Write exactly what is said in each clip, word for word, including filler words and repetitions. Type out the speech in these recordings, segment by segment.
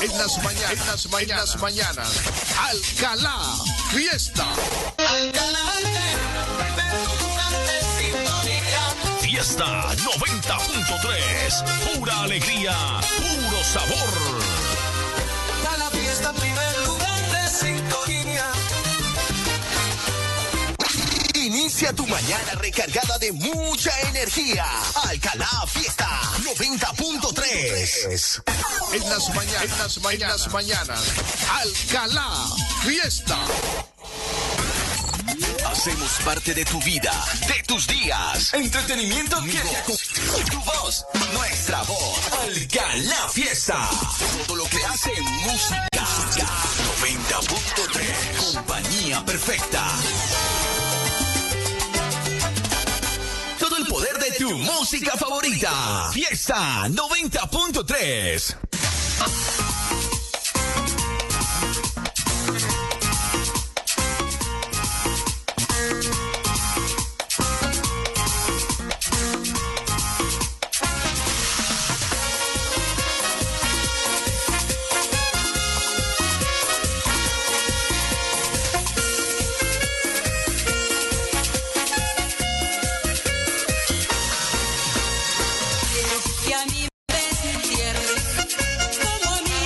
En las mañanas, en las mañanas, en las mañanas. Alcalá Fiesta. Fiesta noventa punto tres. Pura alegría, puro sabor. A la fiesta, primer lugar de sintonía. Inicia tu mañana recargada de mucha energía. Alcalá Fiesta noventa punto tres. En las mañanas, en las mañanas, en las mañanas. Alcalá Fiesta. Hacemos parte de tu vida, de tus días. Entretenimiento que con tu voz, nuestra voz. Alcalá Fiesta. Todo lo que hace música. noventa punto tres. Compañía perfecta. Todo el poder de tu música favorita. Fiesta noventa punto tres. Que a mí me desentierres como a mí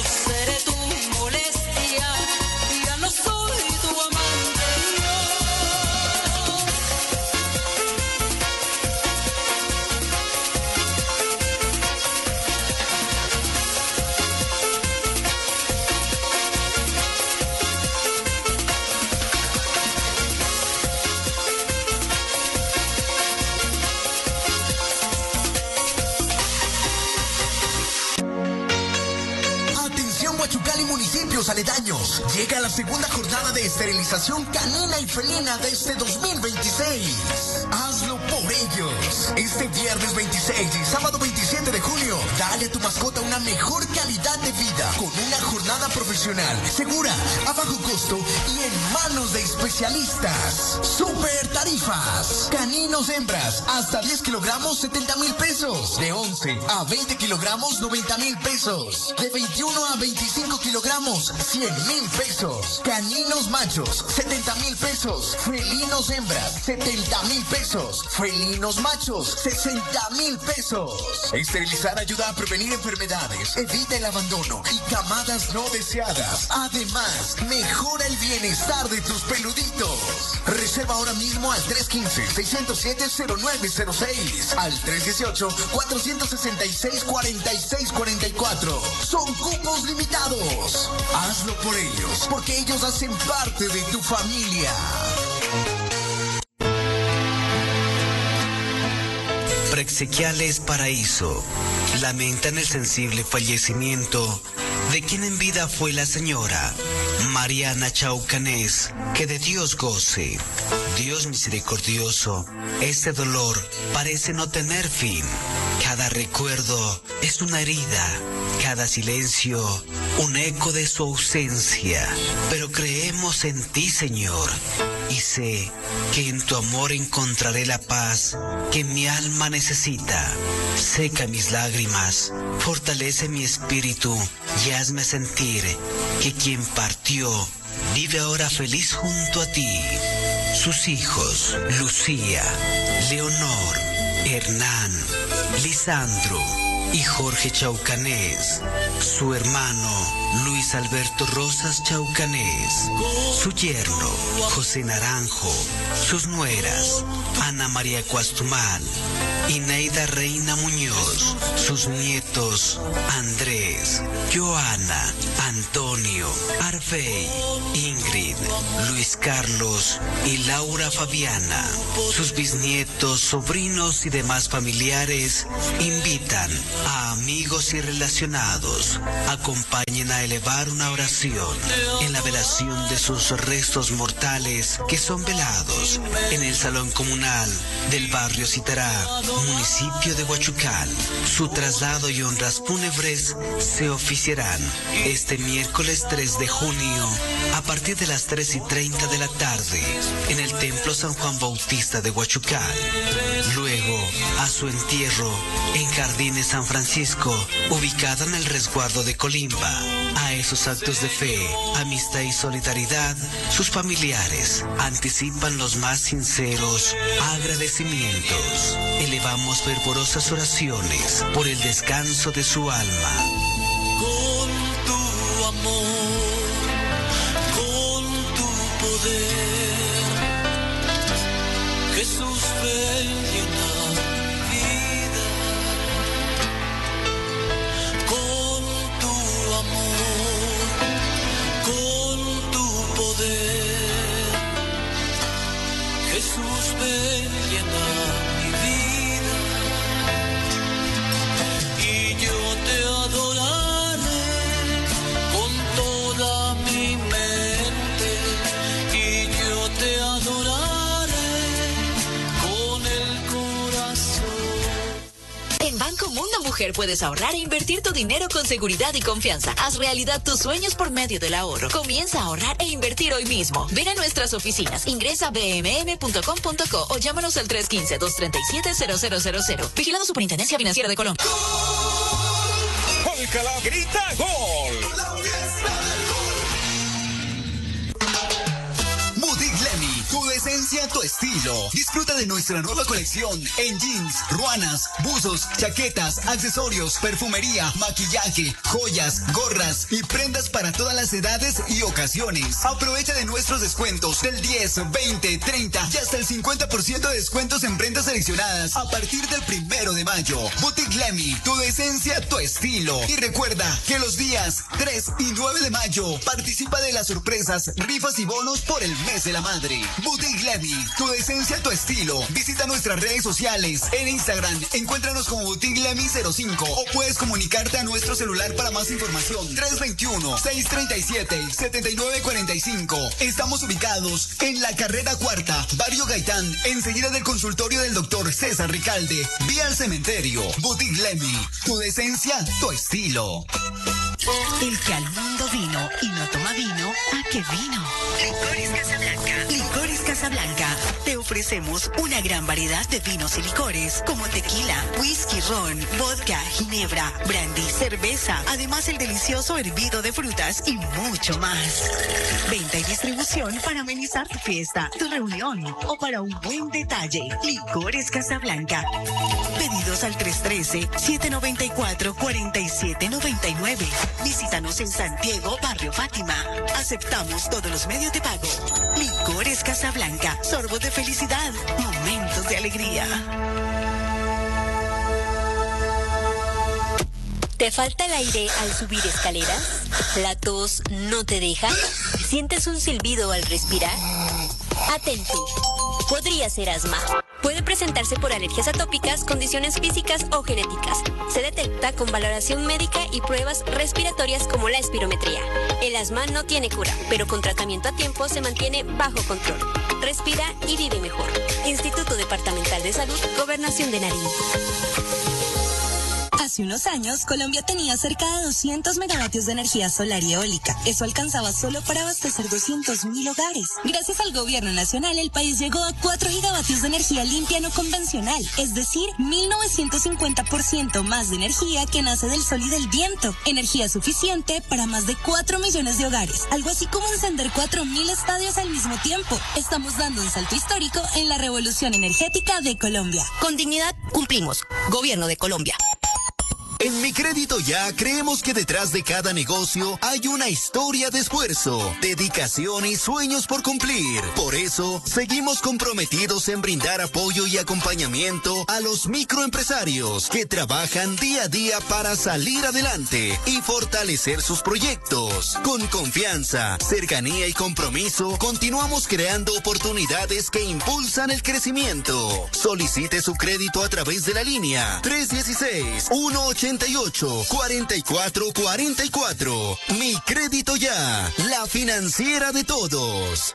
seré tu molestia, ya no soy tu amante yo. Huachucal y municipios aledaños. Llega la segunda jornada de esterilización canina y felina de este dos mil veintiséis. Hazlo por ellos. Este viernes veintiséis y sábado veintisiete de junio, dale a tu mascota una mejor calidad de vida con una jornada profesional, segura, a bajo costo y en manos de especialistas. Super tarifas. Caninos hembras, hasta diez kilogramos, setenta mil pesos. De once a veinte kilogramos, noventa mil pesos. De veintiuno a veinticinco kilogramos, cien mil pesos. Caninos machos, setenta mil pesos. Felinos hembras, setenta mil pesos. Felinos machos, sesenta mil pesos. Esterilizar ayuda a prevenir enfermedades, evita el abandono y camadas no deseadas. Además, mejora el bienestar de tus peluditos. Reserva ahora mismo al tres uno cinco, seis cero siete, cero nueve cero seis, al tres uno ocho, cuatro seis seis, cuatro seis cuatro cuatro. Son cupos limitados. Hazlo por ellos, porque ellos hacen parte de tu familia. Preexequiales Paraíso lamentan el sensible fallecimiento de quien en vida fue la señora Mariana Chaucanés, que de Dios goce. Dios misericordioso, este dolor parece no tener fin. Cada recuerdo es una herida, cada silencio un eco de su ausencia. Pero creemos en ti, Señor, y sé que en tu amor encontraré la paz que mi alma necesita. Seca mis lágrimas, fortalece mi espíritu y hazme sentir que quien partió vive ahora feliz junto a ti. Sus hijos, Lucía, Leonor, Hernán, Lisandro y Jorge Chaucanés, su hermano Luis Alberto Rosas Chaucanés, su yerno José Naranjo, sus nueras Ana María Cuastumán y Neida Reina Muñoz, sus nietos Andrés, Joana, Antonio, Arfey, Ingrid, Luis Carlos y Laura Fabiana, sus bisnietos, sobrinos y demás familiares invitan a amigos y relacionados, acompañen a elevar una oración en la velación de sus restos mortales que son velados en el Salón Comunal del barrio Citará, municipio de Huachucal. Su traslado y honras fúnebres se oficiarán este miércoles tres de junio a partir de las tres y treinta de la tarde en el Templo San Juan Bautista de Huachucal. Luego, a su entierro en Jardines San Francisco, ubicada en el resguardo de Colimba. A esos actos de fe, amistad y solidaridad, sus familiares anticipan los más sinceros agradecimientos. Elevamos fervorosas oraciones por el descanso de su alma. Con tu amor, con tu poder, Jesús ven llena mi vida. Con tu amor, con tu poder, Jesús ven llena mi vida. Y yo te adoraré con toda mi mente, y yo te adoraré con el corazón. En Banco Mundo Mujer puedes ahorrar e invertir tu dinero con seguridad y confianza. Haz realidad tus sueños por medio del ahorro. Comienza a ahorrar e invertir hoy mismo. Ven a nuestras oficinas, ingresa a b m m punto com punto co o llámanos al tres uno cinco, dos tres siete, cero cero cero cero. Vigilado Superintendencia Financiera de Colombia. Alcalá grita gol. Boutique Lemi, tu esencia esencia, tu estilo. Disfruta de nuestra nueva colección en jeans, ruanas, buzos, chaquetas, accesorios, perfumería, maquillaje, joyas, gorras y prendas para todas las edades y ocasiones. Aprovecha de nuestros descuentos del diez, veinte, treinta y hasta el cincuenta por ciento de descuentos en prendas seleccionadas a partir del primero de mayo. Boutique Lemmy, tu esencia, tu estilo. Y recuerda que los días tres y nueve de mayo participa de las sorpresas, rifas y bonos por el mes de la madre. Boutique Lemmy, tu esencia, tu estilo. Visita nuestras redes sociales. En Instagram, encuéntranos como Boutique Lemmy cero cinco o puedes comunicarte a nuestro celular para más información. tres dos uno, seis tres siete, siete nueve cuatro cinco. Estamos ubicados en la carrera cuarta, Barrio Gaitán, enseguida del consultorio del doctor César Ricalde, vía al cementerio. Boutique Lemmy, tu esencia, tu estilo. El que al mundo vino y no toma vino, ¿a qué vino? Licores Casablanca. Licores Casablanca. Te ofrecemos una gran variedad de vinos y licores, como tequila, whisky, ron, vodka, ginebra, brandy, cerveza, además el delicioso hervido de frutas y mucho más. Venta y distribución para amenizar tu fiesta, tu reunión o para un buen detalle. Licores Casablanca. Pedidos al tres uno tres, siete nueve cuatro, cuatro siete nueve nueve. Visítanos en Santiago, Barrio Fátima. Aceptamos todos los medios de pago. Licores Casablanca. Sorbos de felicidad. Momentos de alegría. ¿Te falta el aire al subir escaleras? ¿La tos no te deja? ¿Sientes un silbido al respirar? Atento. Podría ser asma. Puede presentarse por alergias atópicas, condiciones físicas o genéticas. Se detecta con valoración médica y pruebas respiratorias como la espirometría. El asma no tiene cura, pero con tratamiento a tiempo se mantiene bajo control. Respira y vive mejor. Instituto Departamental de Salud, Gobernación de Nariño. Hace unos años, Colombia tenía cerca de doscientos megavatios de energía solar y eólica. Eso alcanzaba solo para abastecer doscientos mil hogares. Gracias al gobierno nacional, el país llegó a cuatro gigavatios de energía limpia no convencional, es decir, mil novecientos cincuenta por ciento más de energía que nace del sol y del viento. Energía suficiente para más de cuatro millones de hogares. Algo así como encender cuatro mil estadios al mismo tiempo. Estamos dando un salto histórico en la revolución energética de Colombia. Con dignidad cumplimos. Gobierno de Colombia. En Mi Crédito Ya creemos que detrás de cada negocio hay una historia de esfuerzo, dedicación y sueños por cumplir. Por eso, seguimos comprometidos en brindar apoyo y acompañamiento a los microempresarios que trabajan día a día para salir adelante y fortalecer sus proyectos. Con confianza, cercanía y compromiso, continuamos creando oportunidades que impulsan el crecimiento. Solicite su crédito a través de la línea tres uno seis, uno ocho ocho, cuatro cuatro cuatro cuatro. Mi Crédito Ya, la financiera de todos.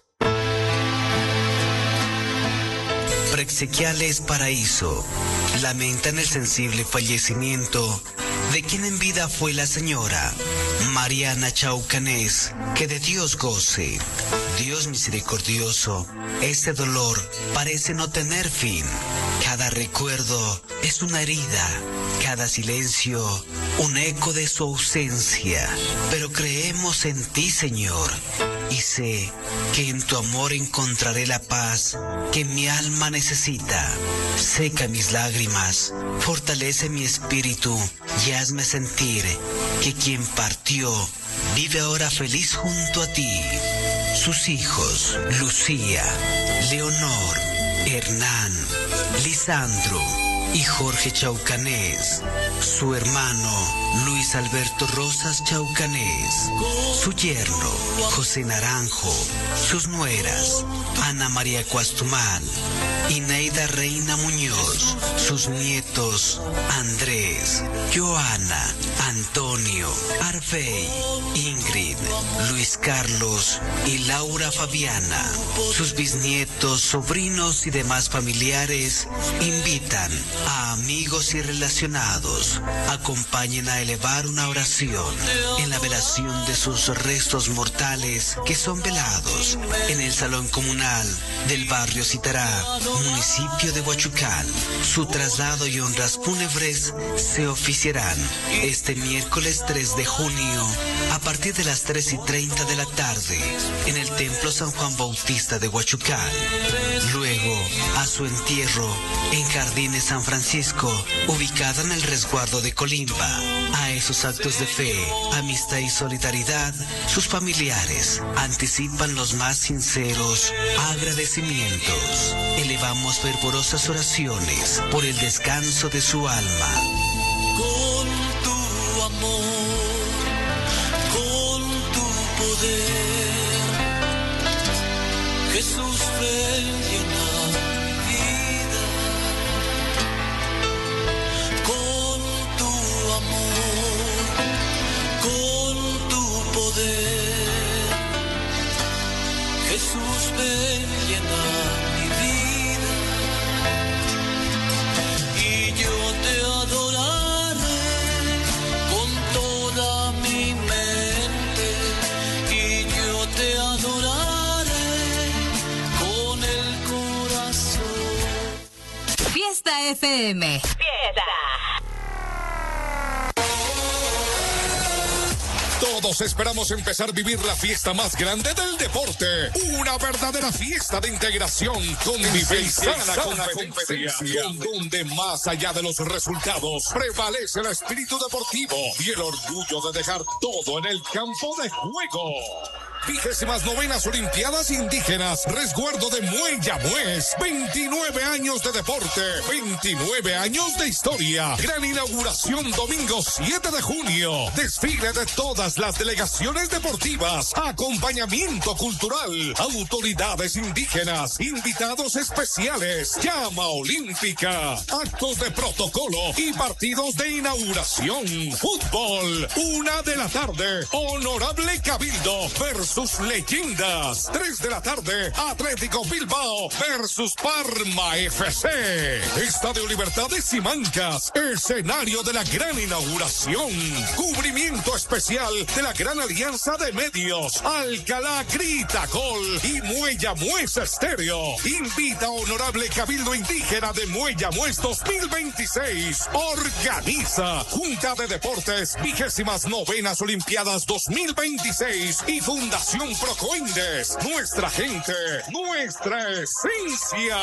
Preexequiales Paraíso lamentan el sensible fallecimiento de quien en vida fue la señora Mariana Chaucanés, que de Dios goce. Dios misericordioso, este dolor parece no tener fin. Cada recuerdo es una herida, cada silencio un eco de su ausencia. Pero creemos en ti, Señor, y sé que en tu amor encontraré la paz que mi alma necesita. Seca mis lágrimas, fortalece mi espíritu y hazme sentir que quien partió vive ahora feliz junto a ti. Sus hijos, Lucía, Leonor, Hernán, Lisandro y Jorge Chaucanés, su hermano Luis Alberto Rosas Chaucanés, su yerno José Naranjo, sus nueras Ana María Cuastumal y Neida Reina Muñoz, sus nietos Andrés, Joana, Antonio, Arfey, Ingrid, Luis Carlos y Laura Fabiana, sus bisnietos, sobrinos y demás familiares invitan A amigos y relacionados, acompañen a elevar una oración en la velación de sus restos mortales que son velados en el Salón Comunal del barrio Citará, municipio de Huachucal. Su traslado y honras fúnebres se oficiarán este miércoles tres de junio a partir de las tres y treinta de la tarde en el Templo San Juan Bautista de Huachucal. Luego, a su entierro en Jardines San Francisco, ubicada en el resguardo de Colimba. A esos actos de fe, amistad y solidaridad, sus familiares anticipan los más sinceros agradecimientos. Elevamos fervorosas oraciones por el descanso de su alma. Con tu amor, con tu poder, Jesús ven llena mi vida. Con tu amor, con tu poder, Jesús ven llena mi vida. Y yo te adoraré con toda mi mente, y yo te adoraré con el corazón. Fiesta F M. Fiesta. Todos esperamos empezar a vivir la fiesta más grande del deporte. Una verdadera fiesta de integración, convivencia y sana competencia, donde más allá de los resultados prevalece el espíritu deportivo y el orgullo de dejar todo en el campo de juego. Vigésimas novenas Olimpiadas Indígenas, resguardo de Mueyamuez, veintinueve años de deporte, veintinueve años de historia. Gran inauguración domingo siete de junio. Desfile de todas las delegaciones deportivas, acompañamiento cultural, autoridades indígenas, invitados especiales, llama olímpica, actos de protocolo y partidos de inauguración. Fútbol, una de la tarde, Honorable Cabildo versus sus leyendas. tres de la tarde, Atlético Bilbao versus Parma F C. Estadio Libertad de Simancas, escenario de la gran inauguración. Cubrimiento especial de la gran alianza de medios. Alcalá grita gol y Mueyamuez Estéreo. Invita a Honorable Cabildo Indígena de Mueyamuez dos mil veintiséis. Organiza Junta de Deportes, vigésimas novenas Olimpiadas dos mil veintiséis y Fundación Procoindes, nuestra gente, nuestra esencia.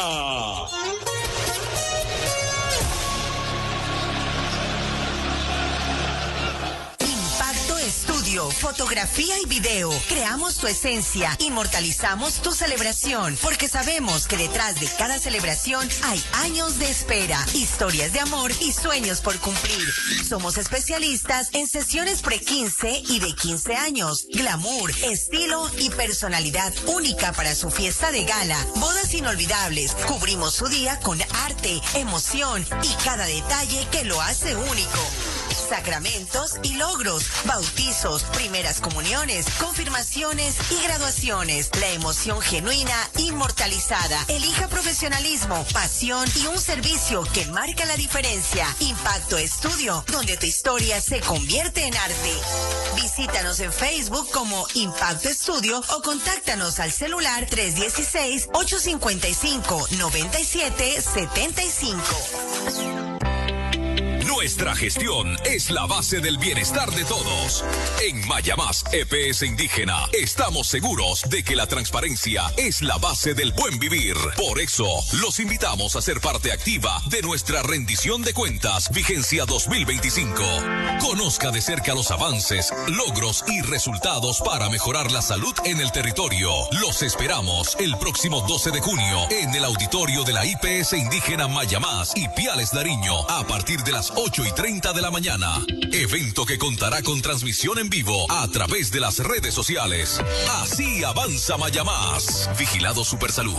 Estudio, fotografía y video. Creamos tu esencia, inmortalizamos tu celebración, porque sabemos que detrás de cada celebración hay años de espera, historias de amor y sueños por cumplir. Somos especialistas en sesiones pre-quince y de quince años, glamour, estilo y personalidad única para su fiesta de gala, bodas inolvidables. Cubrimos su día con arte, emoción y cada detalle que lo hace único. Sacramentos y logros, bautizos, primeras comuniones, confirmaciones y graduaciones. La emoción genuina, inmortalizada. Elija profesionalismo, pasión y un servicio que marca la diferencia. Impacto Estudio, donde tu historia se convierte en arte. Visítanos en Facebook como Impacto Estudio o contáctanos al celular tres uno seis, ocho cinco cinco, nueve siete siete cinco. Nuestra gestión es la base del bienestar de todos. En Mayamás E P S Indígena estamos seguros de que la transparencia es la base del buen vivir. Por eso, los invitamos a ser parte activa de nuestra rendición de cuentas Vigencia dos mil veinticinco. Conozca de cerca los avances, logros y resultados para mejorar la salud en el territorio. Los esperamos el próximo doce de junio en el auditorio de la I P S Indígena Mayamás y Piales Nariño a partir de las ocho y treinta de la mañana. Evento que contará con transmisión en vivo a través de las redes sociales. Así avanza Mayamás. Vigilado Supersalud.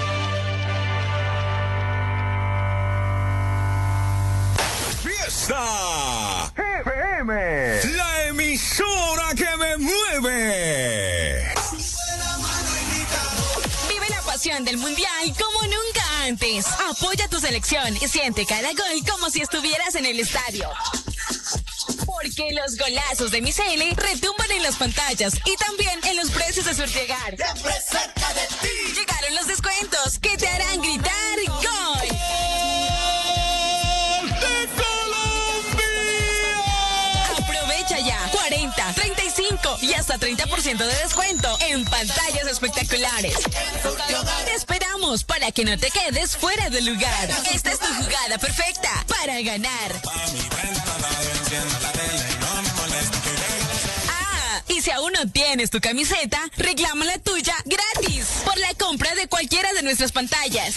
Fiesta F M, la emisora que me mueve. Vive la pasión del mundial como nunca antes. Apoya tu selección y siente cada gol como si estuvieras en el estadio. Porque los golazos de Miceli retumban en las pantallas y también en los precios de Surtiegar. Siempre cerca de ti. Llegaron los descuentos que te harán gritar ¡gol! Aprovecha ya cuarenta, treinta y cinco y hasta treinta por ciento de descuento en pantallas espectaculares. Te esperamos para que no te quedes fuera del lugar. Esta es tu jugada perfecta para ganar. Ah, y si aún no tienes tu camiseta, reclama la tuya gratis por la compra de cualquiera de nuestras pantallas.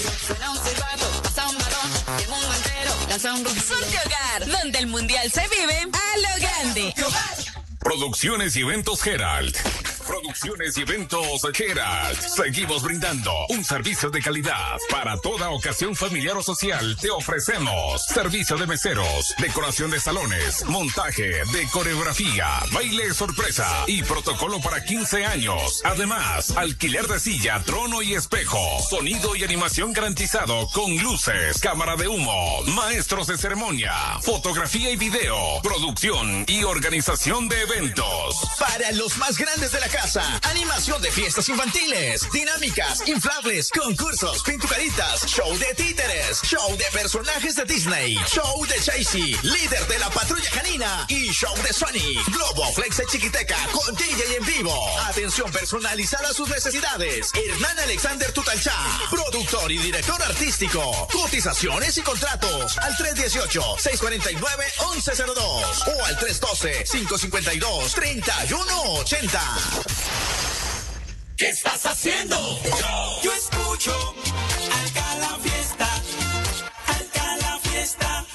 Surte Hogar, donde el mundial se vive a lo grande. Producciones y eventos Gerald. Producciones y eventos Gerald. Seguimos brindando un servicio de calidad. Para toda ocasión familiar o social te ofrecemos servicio de meseros, decoración de salones, montaje de coreografía, baile sorpresa y protocolo para quince años. Además, alquiler de silla, trono y espejo, sonido y animación garantizado con luces, cámara de humo, maestros de ceremonia, fotografía y video, producción y organización de eventos. Para los más grandes de la casa, animación de fiestas infantiles, dinámicas, inflables, concursos, pintucaritas, show de títeres, show de personajes de Disney, show de Chasey, líder de la patrulla canina y show de Sonic, Globo, Flex y Chiquiteca con D J en vivo. Atención personalizada a sus necesidades. Hernán Alexander Tutalchá, productor y director artístico. Cotizaciones y contratos al tres uno ocho, seis cuatro nueve, once cero dos o al tres uno dos, cinco cinco dos, tres uno ocho cero. ¿Qué estás haciendo? Yo, yo escucho Alcalá Fiesta, Alcalá Fiesta.